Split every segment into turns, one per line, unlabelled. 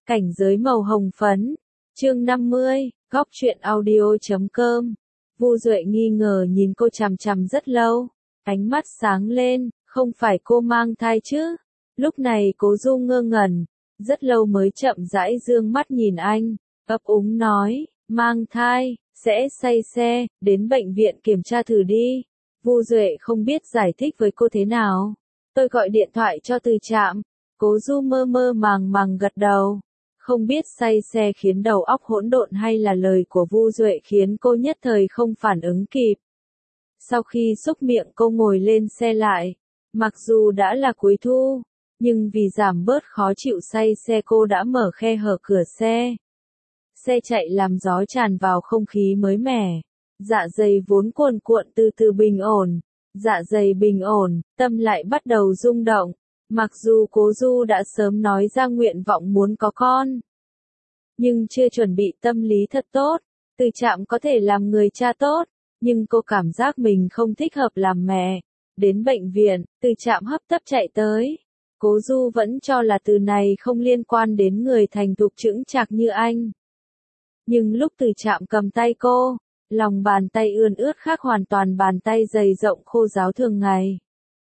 Cảnh giới màu hồng phấn. Chương 50, góc truyện audio.com. Vu Duệ nghi ngờ nhìn cô chằm chằm rất lâu, ánh mắt sáng lên, không phải cô mang thai chứ? Lúc này Cố Du ngơ ngẩn, rất lâu mới chậm rãi dương mắt nhìn anh, ấp úng nói, mang thai, sẽ say xe, đến bệnh viện kiểm tra thử đi. Vu Duệ không biết giải thích với cô thế nào. Tôi gọi điện thoại cho Từ Trạm. Cố Du mơ mơ màng màng gật đầu. Không biết say xe khiến đầu óc hỗn độn hay là lời của Vu Duệ khiến cô nhất thời không phản ứng kịp. Sau khi xúc miệng cô ngồi lên xe lại. Mặc dù đã là cuối thu, nhưng vì giảm bớt khó chịu say xe cô đã mở khe hở cửa xe. Xe chạy làm gió tràn vào không khí mới mẻ. Dạ dày vốn cuồn cuộn từ từ bình ổn. Dạ dày bình ổn, tâm lại bắt đầu rung động. Mặc dù Cố Du đã sớm nói ra nguyện vọng muốn có con, nhưng chưa chuẩn bị tâm lý thật tốt. Từ Trạm có thể làm người cha tốt, nhưng cô cảm giác mình không thích hợp làm mẹ. Đến bệnh viện, Từ Trạm hấp tấp chạy tới. Cố Du vẫn cho là từ này không liên quan đến người thành thục chững chạc như anh. Nhưng lúc Từ Trạm cầm tay cô, lòng bàn tay ươn ướt khác hoàn toàn bàn tay dày rộng khô ráo thường ngày.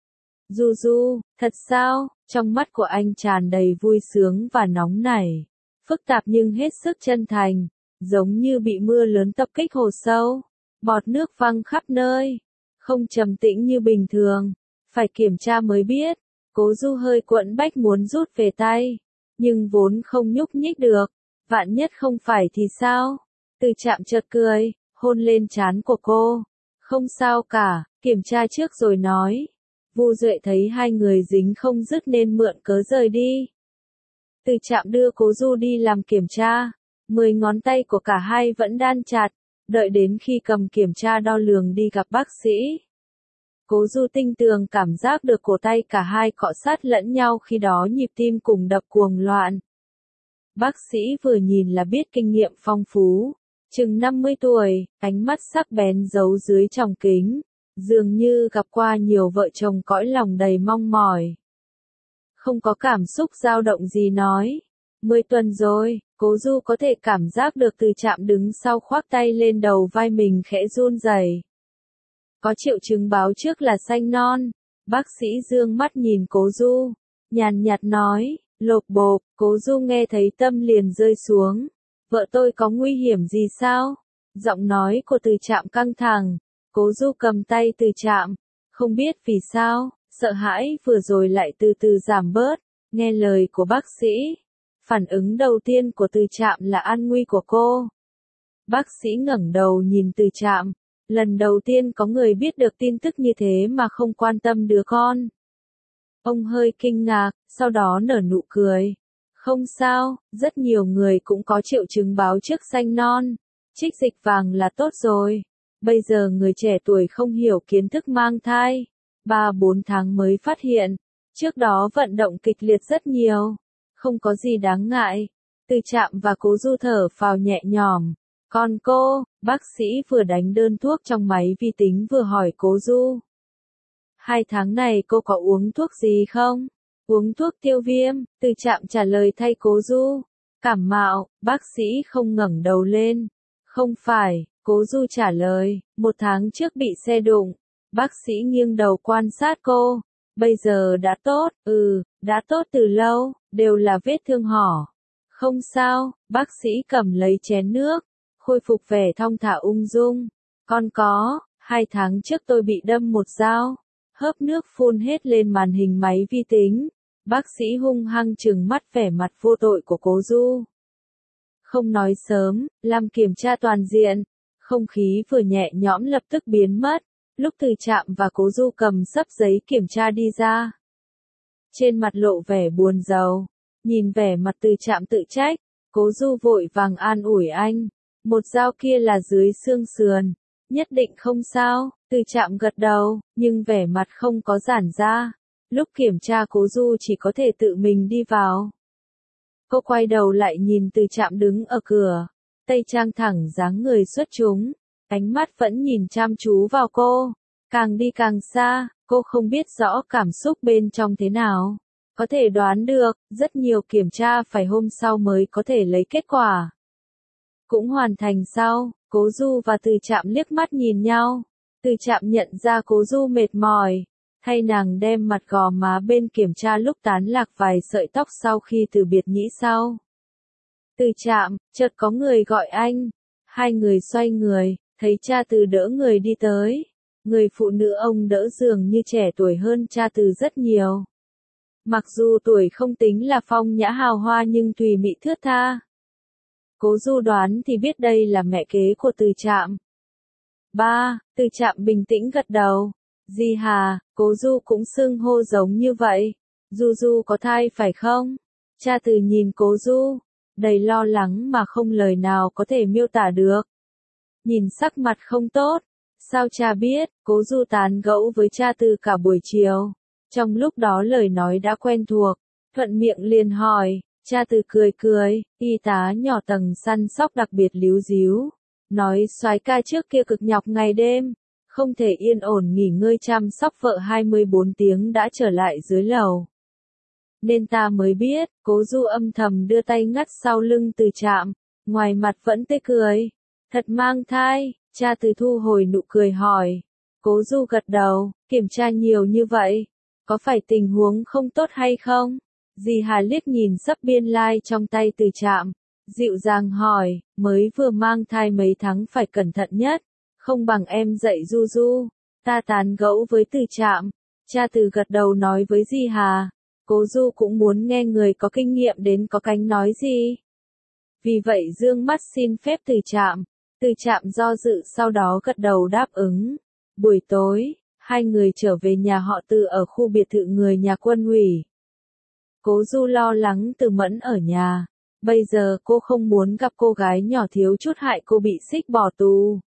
Du Du, thật sao? Trong mắt của anh tràn đầy vui sướng và nóng nảy, phức tạp nhưng hết sức chân thành, giống như bị mưa lớn tập kích hồ sâu, bọt nước văng khắp nơi, không trầm tĩnh như bình thường, phải kiểm tra mới biết. Cố Du hơi quẫn bách muốn rút về tay, nhưng vốn không nhúc nhích được, vạn nhất không phải thì sao? Từ Trạm chợt cười, hôn lên trán của cô. Không sao cả, kiểm tra trước rồi nói. Vu Duệ thấy hai người dính không dứt nên mượn cớ rời đi. Từ Trạm đưa Cố Du đi làm kiểm tra. 10 ngón tay của cả hai vẫn đan chặt, đợi đến khi cầm kiểm tra đo lường đi gặp bác sĩ. Cố Du tinh tường cảm giác được cổ tay cả hai cọ sát lẫn nhau, khi đó nhịp tim cùng đập cuồng loạn. Bác sĩ vừa nhìn là biết kinh nghiệm phong phú, chừng 50 tuổi, ánh mắt sắc bén giấu dưới tròng kính, dường như gặp qua nhiều vợ chồng cõi lòng đầy mong mỏi. Không có cảm xúc dao động gì nói, 10 tuần rồi. Cố Du có thể cảm giác được Từ Trạm đứng sau khoác tay lên đầu vai mình khẽ run rẩy. Có triệu chứng báo trước là sanh non. Bác sĩ dương mắt nhìn Cố Du, nhàn nhạt nói, lộp bộp. Cố Du nghe thấy tâm liền rơi xuống. Vợ tôi có nguy hiểm gì sao? Giọng nói của Từ Trạm căng thẳng. Cố Du cầm tay Từ Trạm, không biết vì sao, sợ hãi vừa rồi lại từ từ giảm bớt. Nghe lời của bác sĩ, phản ứng đầu tiên của Từ Trạm là an nguy của cô. Bác sĩ ngẩng đầu nhìn Từ Trạm, lần đầu tiên có người biết được tin tức như thế mà không quan tâm đứa con. Ông hơi kinh ngạc, sau đó nở nụ cười. Không sao, rất nhiều người cũng có triệu chứng báo trước sanh non. Trích dịch vàng là tốt rồi. Bây giờ người trẻ tuổi không hiểu kiến thức mang thai. 3-4 tháng mới phát hiện. Trước đó vận động kịch liệt rất nhiều. Không có gì đáng ngại. Từ Trạm và Cố Du thở phào nhẹ nhõm. Còn cô, bác sĩ vừa đánh đơn thuốc trong máy vi tính vừa hỏi Cố Du. 2 tháng này cô có uống thuốc gì không? Uống thuốc tiêu viêm, Từ Trạm trả lời thay Cố Du. Cảm mạo, bác sĩ không ngẩng đầu lên. Không phải, Cố Du trả lời, 1 tháng trước bị xe đụng. Bác sĩ nghiêng đầu quan sát cô. Bây giờ đã tốt, đã tốt từ lâu, đều là vết thương hở. Không sao, bác sĩ cầm lấy chén nước, khôi phục vẻ thong thả ung dung. Còn có, 2 tháng trước tôi bị đâm một dao. Hớp nước phun hết lên màn hình máy vi tính. Bác sĩ hung hăng trừng mắt vẻ mặt vô tội của Cố Du. Không nói sớm, làm kiểm tra toàn diện. Không khí vừa nhẹ nhõm lập tức biến mất. Lúc Từ Trạm và Cố Du cầm xấp giấy kiểm tra đi ra, trên mặt lộ vẻ buồn rầu. Nhìn vẻ mặt Từ Trạm tự trách, Cố Du vội vàng an ủi anh. Một dao kia là dưới xương sườn, nhất định không sao. Từ Trạm gật đầu, nhưng vẻ mặt không có giãn ra. Lúc kiểm tra Cố Du chỉ có thể tự mình đi vào. Cô quay đầu lại nhìn Từ Trạm đứng ở cửa, tây trang thẳng dáng người xuất chúng, ánh mắt vẫn nhìn chăm chú vào cô. Càng đi càng xa, cô không biết rõ cảm xúc bên trong thế nào. Có thể đoán được, rất nhiều kiểm tra phải hôm sau mới có thể lấy kết quả. Cũng hoàn thành sau, Cố Du và Từ Trạm liếc mắt nhìn nhau. Từ Trạm nhận ra Cố Du mệt mỏi, thay nàng đem mặt gò má bên kiểm tra lúc tán lạc vài sợi tóc sau khi từ biệt nhĩ sau. Từ Trạm, chợt có người gọi anh. Hai người xoay người, thấy cha Từ đỡ người đi tới. Người phụ nữ ông đỡ dường như trẻ tuổi hơn cha Từ rất nhiều. Mặc dù tuổi không tính là phong nhã hào hoa nhưng tùy mị thướt tha. Cố Du đoán thì biết đây là mẹ kế của Từ Trạm. Ba, Từ Trạm bình tĩnh gật đầu. Di Hà, Cố Du cũng xưng hô giống như vậy. Du Du có thai phải không? Cha Từ nhìn Cố Du, đầy lo lắng mà không lời nào có thể miêu tả được. Nhìn sắc mặt không tốt. Sao cha biết? Cố Du tán gẫu với cha Từ cả buổi chiều. Trong lúc đó lời nói đã quen thuộc, thuận miệng liền hỏi. Cha Từ cười cười, y tá nhỏ tầng săn sóc đặc biệt líu díu. Nói soái ca trước kia cực nhọc ngày đêm, không thể yên ổn nghỉ ngơi chăm sóc vợ 24 tiếng đã trở lại dưới lầu. Nên ta mới biết, Cố Du âm thầm đưa tay ngắt sau lưng Từ Trạm, ngoài mặt vẫn tươi cười. Thật mang thai, cha Từ thu hồi nụ cười hỏi. Cố Du gật đầu, kiểm tra nhiều như vậy, có phải tình huống không tốt hay không? Dì Hà liếc nhìn sấp biên lai trong tay Từ Trạm, dịu dàng hỏi, mới vừa mang thai mấy tháng phải cẩn thận nhất, không bằng em dạy Du Du. Ta tán gẫu với Từ Trạm, cha Từ gật đầu nói với dì Hà, Cố Du cũng muốn nghe người có kinh nghiệm đến có cánh nói gì. Vì vậy dương mắt xin phép Từ Trạm. Từ Trạm do dự sau đó gật đầu đáp ứng. Buổi tối, hai người trở về nhà họ Từ ở khu biệt thự người nhà Quân ủy. Cố Du lo lắng Từ Mẫn ở nhà. Bây giờ cô không muốn gặp cô gái nhỏ thiếu chút hại cô bị xích bỏ tù.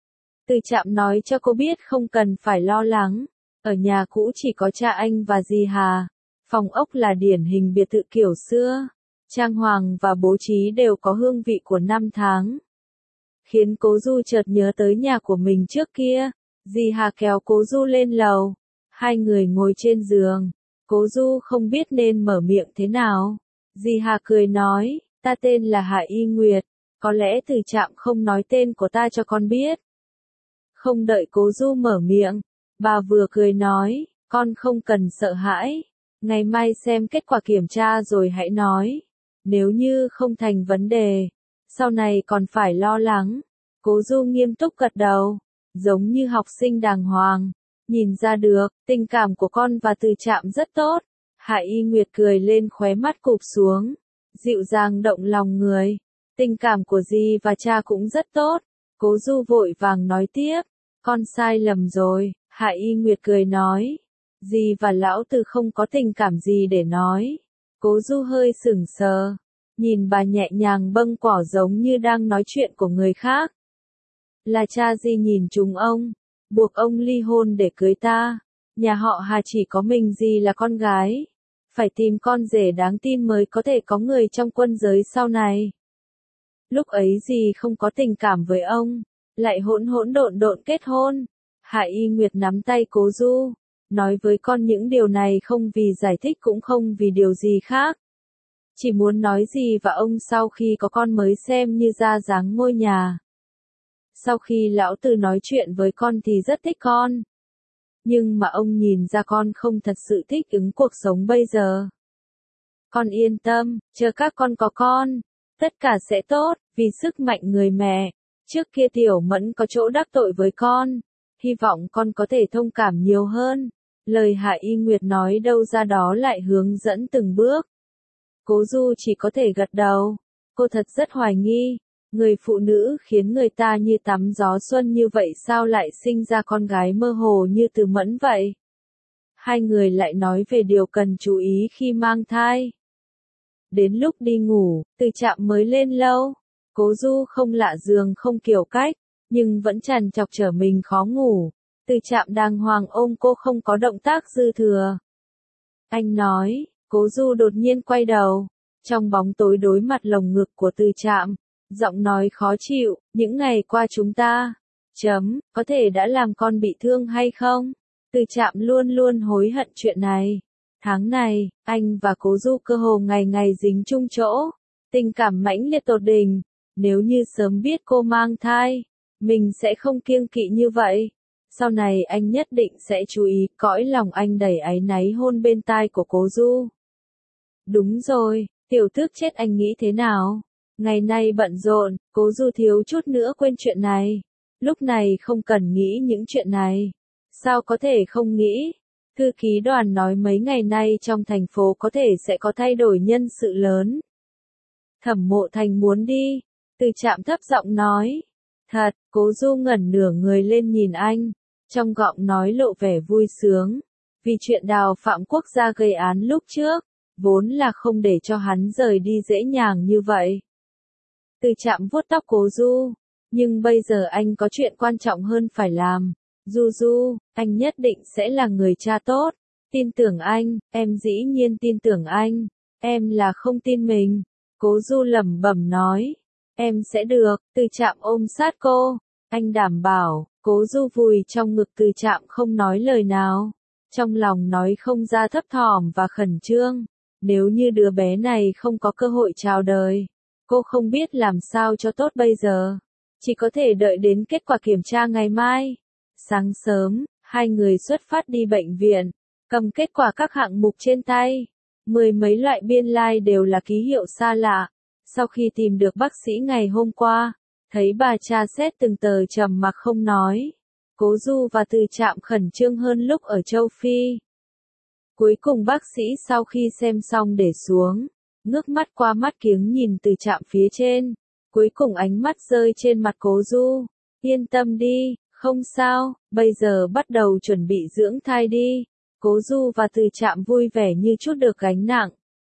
Từ Trạm nói cho cô biết không cần phải lo lắng. Ở nhà cũ chỉ có cha anh và dì Hà. Phòng ốc là điển hình biệt thự kiểu xưa. Trang hoàng và bố trí đều có hương vị của năm tháng. Khiến Cố Du chợt nhớ tới nhà của mình trước kia. Dì Hà kéo Cố Du lên lầu. Hai người ngồi trên giường. Cố Du không biết nên mở miệng thế nào. Dì Hà cười nói, ta tên là Hạ Y Nguyệt. Có lẽ Từ Trạm không nói tên của ta cho con biết. Không đợi Cố Du mở miệng, bà vừa cười nói, con không cần sợ hãi. Ngày mai xem kết quả kiểm tra rồi hãy nói. Nếu như không thành vấn đề, sau này còn phải lo lắng. Cố Du nghiêm túc gật đầu, giống như học sinh đàng hoàng. Nhìn ra được, tình cảm của con và Từ Trạm rất tốt. Hạ Y Nguyệt cười lên khóe mắt cụp xuống. Dịu dàng động lòng người. Tình cảm của dì và cha cũng rất tốt. Cố Du vội vàng nói tiếp. Con sai lầm rồi. Hạ Y Nguyệt cười nói. Dì và lão Từ không có tình cảm gì để nói. Cố Du hơi sững sờ. Nhìn bà nhẹ nhàng bâng quỏ giống như đang nói chuyện của người khác. Là cha dì nhìn chúng ông. Buộc ông ly hôn để cưới ta. Nhà họ Hà chỉ có mình dì là con gái. Phải tìm con rể đáng tin mới có thể có người trong quân giới sau này. Lúc ấy dì không có tình cảm với ông. Lại hỗn hỗn độn độn kết hôn. Hạ Y Nguyệt nắm tay Cố Du. Nói với con những điều này không vì giải thích cũng không vì điều gì khác. Chỉ muốn nói gì và ông sau khi có con mới xem như ra dáng ngôi nhà. Sau khi lão Từ nói chuyện với con thì rất thích con. Nhưng mà ông nhìn ra con không thật sự thích ứng cuộc sống bây giờ. Con yên tâm, chờ các con có con. Tất cả sẽ tốt, vì sức mạnh người mẹ. Trước kia Tiểu Mẫn có chỗ đắc tội với con. Hy vọng con có thể thông cảm nhiều hơn. Lời Hạ Y Nguyệt nói đâu ra đó lại hướng dẫn từng bước. Cố Du chỉ có thể gật đầu. Cô thật rất hoài nghi. Người phụ nữ khiến người ta như tắm gió xuân như vậy sao lại sinh ra con gái mơ hồ như Từ Mẫn vậy? Hai người lại nói về điều cần chú ý khi mang thai. Đến lúc đi ngủ, Từ Trạm mới lên lâu. Cố Du không lạ giường không kiểu cách, nhưng vẫn trằn trọc trở mình khó ngủ. Từ Trạm đàng hoàng ôm cô không có động tác dư thừa. Anh nói, Cố Du đột nhiên quay đầu. Trong bóng tối đối mặt lồng ngực của Từ Trạm. Giọng nói khó chịu, những ngày qua chúng ta, có thể đã làm con bị thương hay không? Từ Trạm luôn luôn hối hận chuyện này. Tháng này, anh và Cố Du cơ hồ ngày ngày dính chung chỗ, tình cảm mãnh liệt tột đỉnh. Nếu như sớm biết cô mang thai, mình sẽ không kiêng kỵ như vậy. Sau này anh nhất định sẽ chú ý. Cõi lòng anh đầy áy náy hôn bên tai của Cố Du. Đúng rồi, tiểu tước chết, anh nghĩ thế nào? Ngày nay bận rộn, Cố Du thiếu chút nữa quên chuyện này. Lúc này không cần nghĩ những chuyện này. Sao có thể không nghĩ? Thư ký Đoàn nói mấy ngày nay trong thành phố có thể sẽ có thay đổi nhân sự lớn. Thẩm Mộ Thành muốn đi. Từ Trạm thấp giọng nói. Thật, Cố Du ngẩn nửa người lên nhìn anh. Trong giọng nói lộ vẻ vui sướng. Vì chuyện Đào Phạm Quốc gia gây án lúc trước, vốn là không để cho hắn rời đi dễ dàng như vậy. Từ Trạm vuốt tóc Cố Du. Nhưng bây giờ anh có chuyện quan trọng hơn phải làm. Du Du, anh nhất định sẽ là người cha tốt. Tin tưởng anh, em dĩ nhiên tin tưởng anh. Em là không tin mình. Cố Du lẩm bẩm nói. Em sẽ được. Từ Trạm ôm sát cô. Anh đảm bảo. Cố Du vùi trong ngực Từ Trạm không nói lời nào. Trong lòng nói không ra thấp thỏm và khẩn trương. Nếu như đứa bé này không có cơ hội chào đời, cô không biết làm sao cho tốt bây giờ. Chỉ có thể đợi đến kết quả kiểm tra ngày mai. Sáng sớm, hai người xuất phát đi bệnh viện, cầm kết quả các hạng mục trên tay. Mười mấy loại biên lai like đều là ký hiệu xa lạ. Sau khi tìm được bác sĩ ngày hôm qua, thấy bà tra xét từng tờ trầm mặc không nói. Cố Du và Từ Trạm khẩn trương hơn lúc ở châu Phi. Cuối cùng bác sĩ sau khi xem xong để xuống, ngước mắt qua mắt kiếng nhìn Từ Trạm phía trên. Cuối cùng ánh mắt rơi trên mặt Cố Du. Yên tâm đi, không sao, bây giờ bắt đầu chuẩn bị dưỡng thai đi. Cố Du và Từ Trạm vui vẻ như chút được gánh nặng.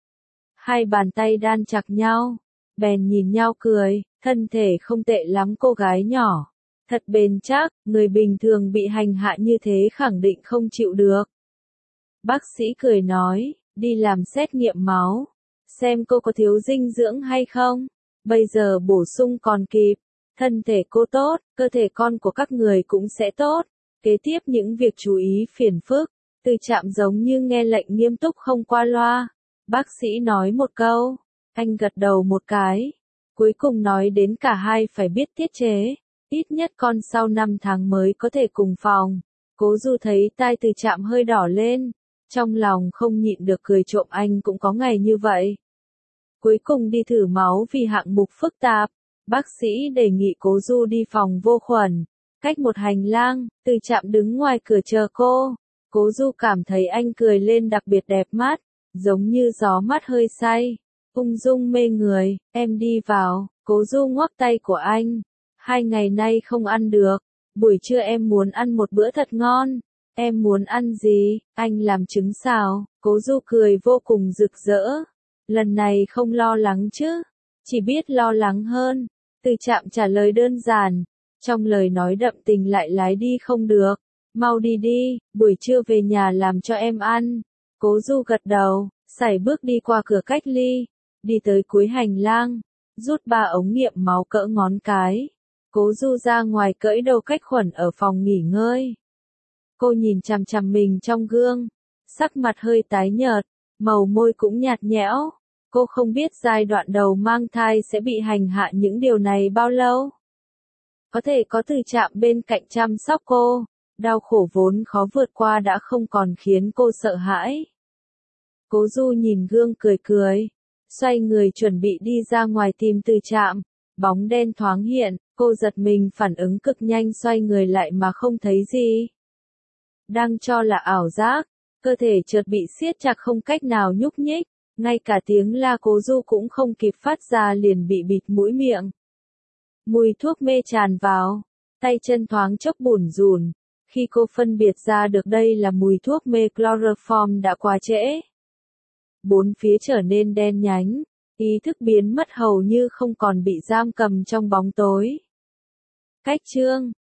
Hai bàn tay đan chặt nhau, bèn nhìn nhau cười, thân thể không tệ lắm cô gái nhỏ. Thật bền chắc, người bình thường bị hành hạ như thế khẳng định không chịu được. Bác sĩ cười nói, đi làm xét nghiệm máu, xem cô có thiếu dinh dưỡng hay không. Bây giờ bổ sung còn kịp, thân thể cô tốt, cơ thể con của các người cũng sẽ tốt. Kế tiếp những việc chú ý phiền phức, Từ Trạm giống như nghe lệnh nghiêm túc không qua loa. Bác sĩ nói một câu, anh gật đầu một cái. Cuối cùng nói đến cả hai phải biết tiết chế, ít nhất con sau 5 tháng mới có thể cùng phòng. Cố Du thấy tai Từ Trạm hơi đỏ lên, trong lòng không nhịn được cười trộm, anh cũng có ngày như vậy. Cuối cùng đi thử máu vì hạng mục phức tạp, bác sĩ đề nghị Cố Du đi phòng vô khuẩn. Cách một hành lang, Từ Trạm đứng ngoài cửa chờ cô. Cố Du cảm thấy anh cười lên đặc biệt đẹp mắt, giống như gió mát hơi say, ung dung mê người. Em đi vào. Cố Du ngoắc tay của anh. 2 ngày nay không ăn được, buổi trưa em muốn ăn một bữa thật ngon. Em muốn ăn gì? Anh làm trứng xào. Cố Du cười vô cùng rực rỡ. Lần này không lo lắng chứ? Chỉ biết lo lắng hơn. Từ Trạm trả lời đơn giản, trong lời nói đậm tình lại lái đi không được. Mau đi đi, buổi trưa về nhà làm cho em ăn. Cố Du gật đầu, sải bước đi qua cửa cách ly, đi tới cuối hành lang, rút 3 ống nghiệm máu cỡ ngón cái. Cố Du ra ngoài cởi đầu cách khuẩn ở phòng nghỉ ngơi. Cô nhìn chằm chằm mình trong gương, sắc mặt hơi tái nhợt, màu môi cũng nhạt nhẽo. Cô không biết giai đoạn đầu mang thai sẽ bị hành hạ những điều này bao lâu. Có thể có Từ Trạm bên cạnh chăm sóc cô, đau khổ vốn khó vượt qua đã không còn khiến cô sợ hãi. Cố Du nhìn gương cười cười, xoay người chuẩn bị đi ra ngoài tìm Từ Trạm. Bóng đen thoáng hiện, cô giật mình phản ứng cực nhanh, xoay người lại mà không thấy gì. Đang cho là ảo giác, cơ thể chợt bị siết chặt không cách nào nhúc nhích, ngay cả tiếng la Cố Du cũng không kịp phát ra liền bị bịt mũi miệng. Mùi thuốc mê tràn vào, tay chân thoáng chốc bủn rủn. Khi cô phân biệt ra được đây là mùi thuốc mê chloroform đã quá trễ. Bốn phía trở nên đen nhánh, ý thức biến mất hầu như không còn, bị giam cầm trong bóng tối. Cách chương